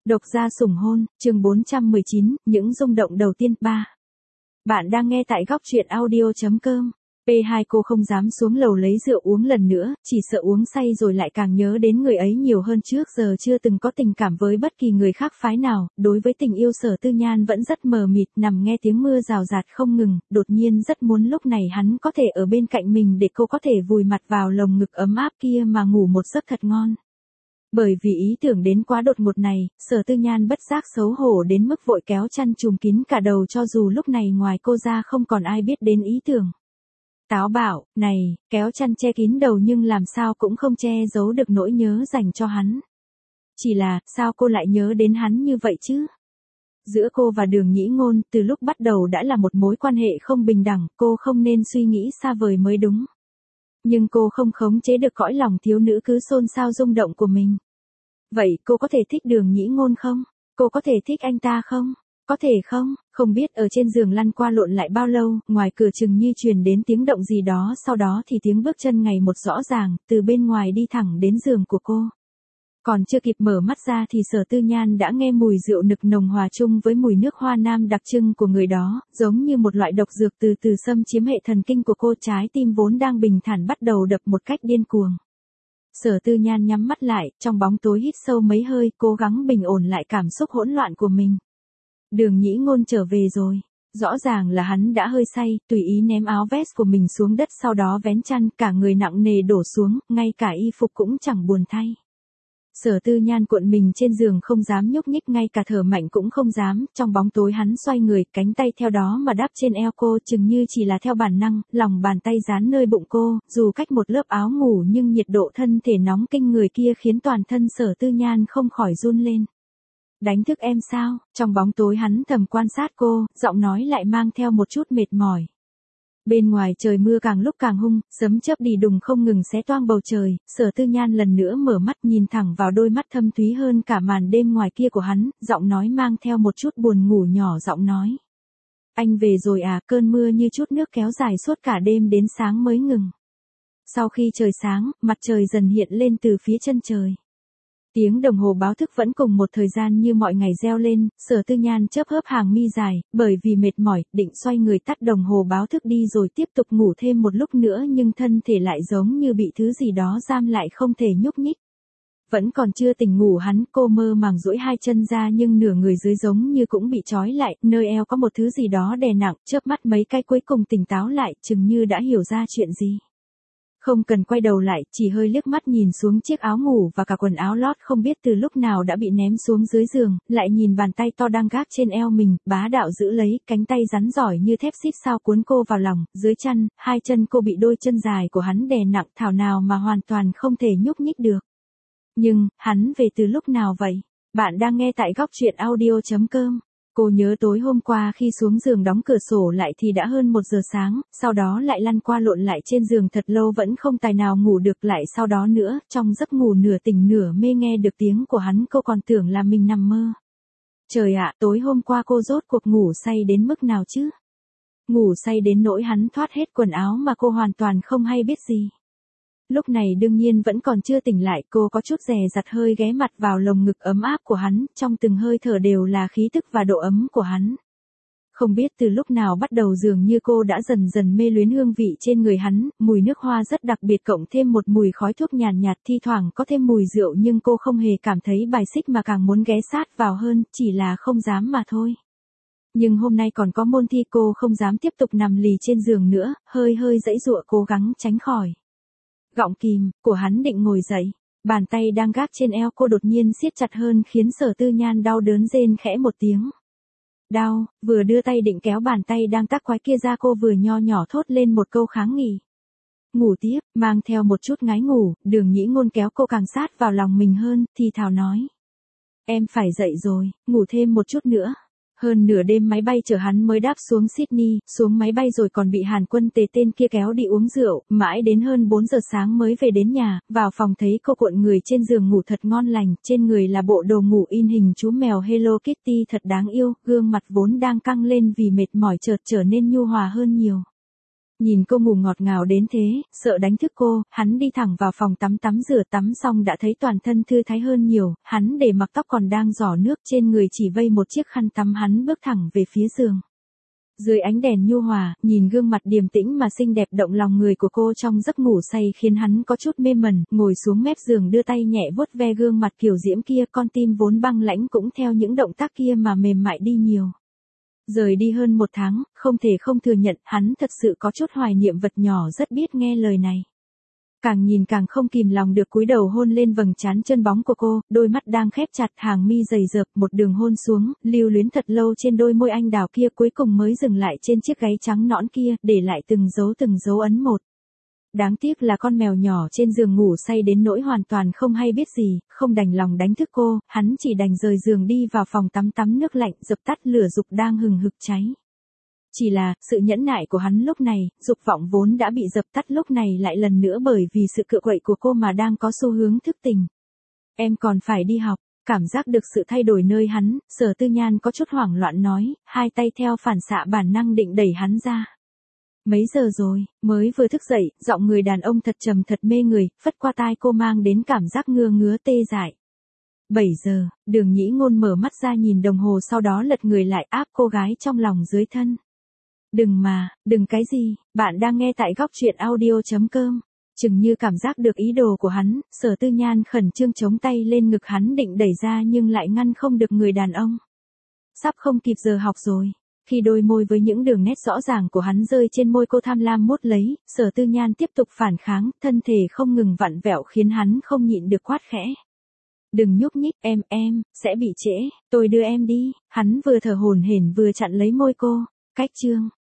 Độc gia sủng hôn, chương 419, những rung động đầu tiên 3. Bạn đang nghe tại góc truyện audio.com. P2 cô không dám xuống lầu lấy rượu uống lần nữa, chỉ sợ uống say rồi lại càng nhớ đến người ấy nhiều hơn trước giờ chưa từng có tình cảm với bất kỳ người khác phái nào, đối với tình yêu Sở Tư Nhan vẫn rất mờ mịt, nằm nghe tiếng mưa rào rạt không ngừng, đột nhiên rất muốn lúc này hắn có thể ở bên cạnh mình để cô có thể vùi mặt vào lồng ngực ấm áp kia mà ngủ một giấc thật ngon. Bởi vì ý tưởng đến quá đột ngột này, Sở Tư Nhan bất giác xấu hổ đến mức vội kéo chăn trùm kín cả đầu cho dù lúc này ngoài cô ra không còn ai biết đến ý tưởng. Táo bảo, này, kéo chăn che kín đầu nhưng làm sao cũng không che giấu được nỗi nhớ dành cho hắn. Chỉ là, sao cô lại nhớ đến hắn như vậy chứ? Giữa cô và Đường Nhĩ Ngôn, từ lúc bắt đầu đã là một mối quan hệ không bình đẳng, cô không nên suy nghĩ xa vời mới đúng. Nhưng cô không khống chế được cõi lòng thiếu nữ cứ xôn xao rung động của mình. Vậy cô có thể thích Đường Nhĩ Ngôn không? Cô có thể thích anh ta không? Có thể không? Không biết ở trên giường lăn qua lộn lại bao lâu, ngoài cửa chừng như truyền đến tiếng động gì đó, sau đó thì tiếng bước chân ngày một rõ ràng, từ bên ngoài đi thẳng đến giường của cô. Còn chưa kịp mở mắt ra thì Sở Tư Nhan đã nghe mùi rượu nực nồng hòa chung với mùi nước hoa nam đặc trưng của người đó, giống như một loại độc dược từ từ xâm chiếm hệ thần kinh của cô, trái tim vốn đang bình thản bắt đầu đập một cách điên cuồng. Sở Tư Nhan nhắm mắt lại, trong bóng tối hít sâu mấy hơi, cố gắng bình ổn lại cảm xúc hỗn loạn của mình. Đường Nhĩ Ngôn trở về rồi. Rõ ràng là hắn đã hơi say, tùy ý ném áo vest của mình xuống đất sau đó vén chăn, cả người nặng nề đổ xuống, ngay cả y phục cũng chẳng buồn thay. Sở Tư Nhan cuộn mình trên giường không dám nhúc nhích, ngay cả thở mạnh cũng không dám, trong bóng tối hắn xoay người, cánh tay theo đó mà đắp trên eo cô, chừng như chỉ là theo bản năng, lòng bàn tay dán nơi bụng cô, dù cách một lớp áo ngủ nhưng nhiệt độ thân thể nóng kinh người kia khiến toàn thân Sở Tư Nhan không khỏi run lên. Đánh thức em sao? Trong bóng tối hắn thầm quan sát cô, giọng nói lại mang theo một chút mệt mỏi. Bên ngoài trời mưa càng lúc càng hung, sấm chớp đì đùng không ngừng xé toang bầu trời, Sở Tư Nhan lần nữa mở mắt nhìn thẳng vào đôi mắt thâm thúy hơn cả màn đêm ngoài kia của hắn, giọng nói mang theo một chút buồn ngủ, nhỏ giọng nói. Anh về rồi à? Cơn mưa như chút nước kéo dài suốt cả đêm đến sáng mới ngừng. Sau khi trời sáng, mặt trời dần hiện lên từ phía chân trời. Tiếng đồng hồ báo thức vẫn cùng một thời gian như mọi ngày reo lên, Sở Tư Nhan chớp hớp hàng mi dài, bởi vì mệt mỏi, định xoay người tắt đồng hồ báo thức đi rồi tiếp tục ngủ thêm một lúc nữa nhưng thân thể lại giống như bị thứ gì đó giam lại không thể nhúc nhích. Vẫn còn chưa tỉnh ngủ cô mơ màng duỗi hai chân ra nhưng nửa người dưới giống như cũng bị trói lại, nơi eo có một thứ gì đó đè nặng, chớp mắt mấy cái cuối cùng tỉnh táo lại, chừng như đã hiểu ra chuyện gì. Không cần quay đầu lại, chỉ hơi liếc mắt nhìn xuống chiếc áo ngủ và cả quần áo lót không biết từ lúc nào đã bị ném xuống dưới giường, lại nhìn bàn tay to đang gác trên eo mình, bá đạo giữ lấy, cánh tay rắn giỏi như thép xít sao cuốn cô vào lòng, dưới chăn, hai chân cô bị đôi chân dài của hắn đè nặng, thảo nào mà hoàn toàn không thể nhúc nhích được. Nhưng, hắn về từ lúc nào vậy? Bạn đang nghe tại góc truyện audio.com. Cô nhớ tối hôm qua khi xuống giường đóng cửa sổ lại thì đã hơn 1 giờ sáng, sau đó lại lăn qua lộn lại trên giường thật lâu vẫn không tài nào ngủ được, lại sau đó nữa, trong giấc ngủ nửa tỉnh nửa mê nghe được tiếng của hắn cô còn tưởng là mình nằm mơ. Trời ạ, tối hôm qua cô rốt cuộc ngủ say đến mức nào chứ? Ngủ say đến nỗi hắn thoát hết quần áo mà cô hoàn toàn không hay biết gì. Lúc này đương nhiên vẫn còn chưa tỉnh lại, cô có chút dè dặt hơi ghé mặt vào lồng ngực ấm áp của hắn, trong từng hơi thở đều là khí tức và độ ấm của hắn. Không biết từ lúc nào bắt đầu dường như cô đã dần dần mê luyến hương vị trên người hắn, mùi nước hoa rất đặc biệt cộng thêm một mùi khói thuốc nhàn nhạt, thi thoảng có thêm mùi rượu nhưng cô không hề cảm thấy bài xích mà càng muốn ghé sát vào hơn, chỉ là không dám mà thôi. Nhưng hôm nay còn có môn thi, cô không dám tiếp tục nằm lì trên giường nữa, hơi giãy giụa cố gắng tránh khỏi. Gọng kìm của hắn định ngồi dậy, bàn tay đang gác trên eo cô đột nhiên siết chặt hơn khiến Sở Tư Nhan đau đớn rên khẽ một tiếng. Đau, vừa đưa tay định kéo bàn tay đang tác quái kia ra cô vừa nho nhỏ thốt lên một câu kháng nghị. Ngủ tiếp, mang theo một chút ngái ngủ, Đường Nhĩ Ngôn kéo cô càng sát vào lòng mình hơn, thì thào nói. Em phải dậy rồi, ngủ thêm một chút nữa. Hơn nửa đêm máy bay chở hắn mới đáp xuống Sydney, xuống máy bay rồi còn bị Hàn Quân Tề tên kia kéo đi uống rượu, mãi đến hơn 4 giờ sáng mới về đến nhà, vào phòng thấy cô cuộn người trên giường ngủ thật ngon lành, trên người là bộ đồ ngủ in hình chú mèo Hello Kitty thật đáng yêu, gương mặt vốn đang căng lên vì mệt mỏi chợt trở nên nhu hòa hơn nhiều. Nhìn cô ngủ ngọt ngào đến thế, sợ đánh thức cô, hắn đi thẳng vào phòng tắm rửa tắm xong đã thấy toàn thân thư thái hơn nhiều, hắn để mặc tóc còn đang rỏ nước trên người chỉ vây một chiếc khăn tắm hắn bước thẳng về phía giường. Dưới ánh đèn nhu hòa, nhìn gương mặt điềm tĩnh mà xinh đẹp động lòng người của cô trong giấc ngủ say khiến hắn có chút mê mẩn, ngồi xuống mép giường đưa tay nhẹ vuốt ve gương mặt kiều diễm kia, con tim vốn băng lãnh cũng theo những động tác kia mà mềm mại đi nhiều. Rời đi hơn 1 tháng, không thể không thừa nhận hắn thật sự có chút hoài niệm vật nhỏ rất biết nghe lời này. Càng nhìn càng không kìm lòng được cúi đầu hôn lên vầng trán chân bóng của cô, đôi mắt đang khép chặt, hàng mi dày dợp, một đường hôn xuống, lưu luyến thật lâu trên đôi môi anh đào kia, cuối cùng mới dừng lại trên chiếc gáy trắng nõn kia, để lại từng dấu ấn một. Đáng tiếc là con mèo nhỏ trên giường ngủ say đến nỗi hoàn toàn không hay biết gì, không đành lòng đánh thức cô, hắn chỉ đành rời giường đi vào phòng tắm nước lạnh, dập tắt lửa dục đang hừng hực cháy. Chỉ là, sự nhẫn nại của hắn lúc này, dục vọng vốn đã bị dập tắt lúc này lại lần nữa bởi vì sự cựa quậy của cô mà đang có xu hướng thức tỉnh. Em còn phải đi học, cảm giác được sự thay đổi nơi hắn, Sở Tư Nhan có chút hoảng loạn nói, hai tay theo phản xạ bản năng định đẩy hắn ra. Mấy giờ rồi, mới vừa thức dậy, giọng người đàn ông thật trầm thật mê người, phất qua tai cô mang đến cảm giác ngứa tê dại. 7 giờ, Đường Nhĩ Ngôn mở mắt ra nhìn đồng hồ sau đó lật người lại áp cô gái trong lòng dưới thân. Đừng cái gì, bạn đang nghe tại góc truyện audio.com. Chừng như cảm giác được ý đồ của hắn, Sở Tư Nhan khẩn trương chống tay lên ngực hắn định đẩy ra nhưng lại ngăn không được người đàn ông. Sắp không kịp giờ học rồi. Khi đôi môi với những đường nét rõ ràng của hắn rơi trên môi cô tham lam mút lấy, Sở Tư Nhan tiếp tục phản kháng, thân thể không ngừng vặn vẹo khiến hắn không nhịn được quát khẽ. Đừng nhúc nhích, em, sẽ bị trễ, tôi đưa em đi, hắn vừa thở hổn hển vừa chặn lấy môi cô. Cách chương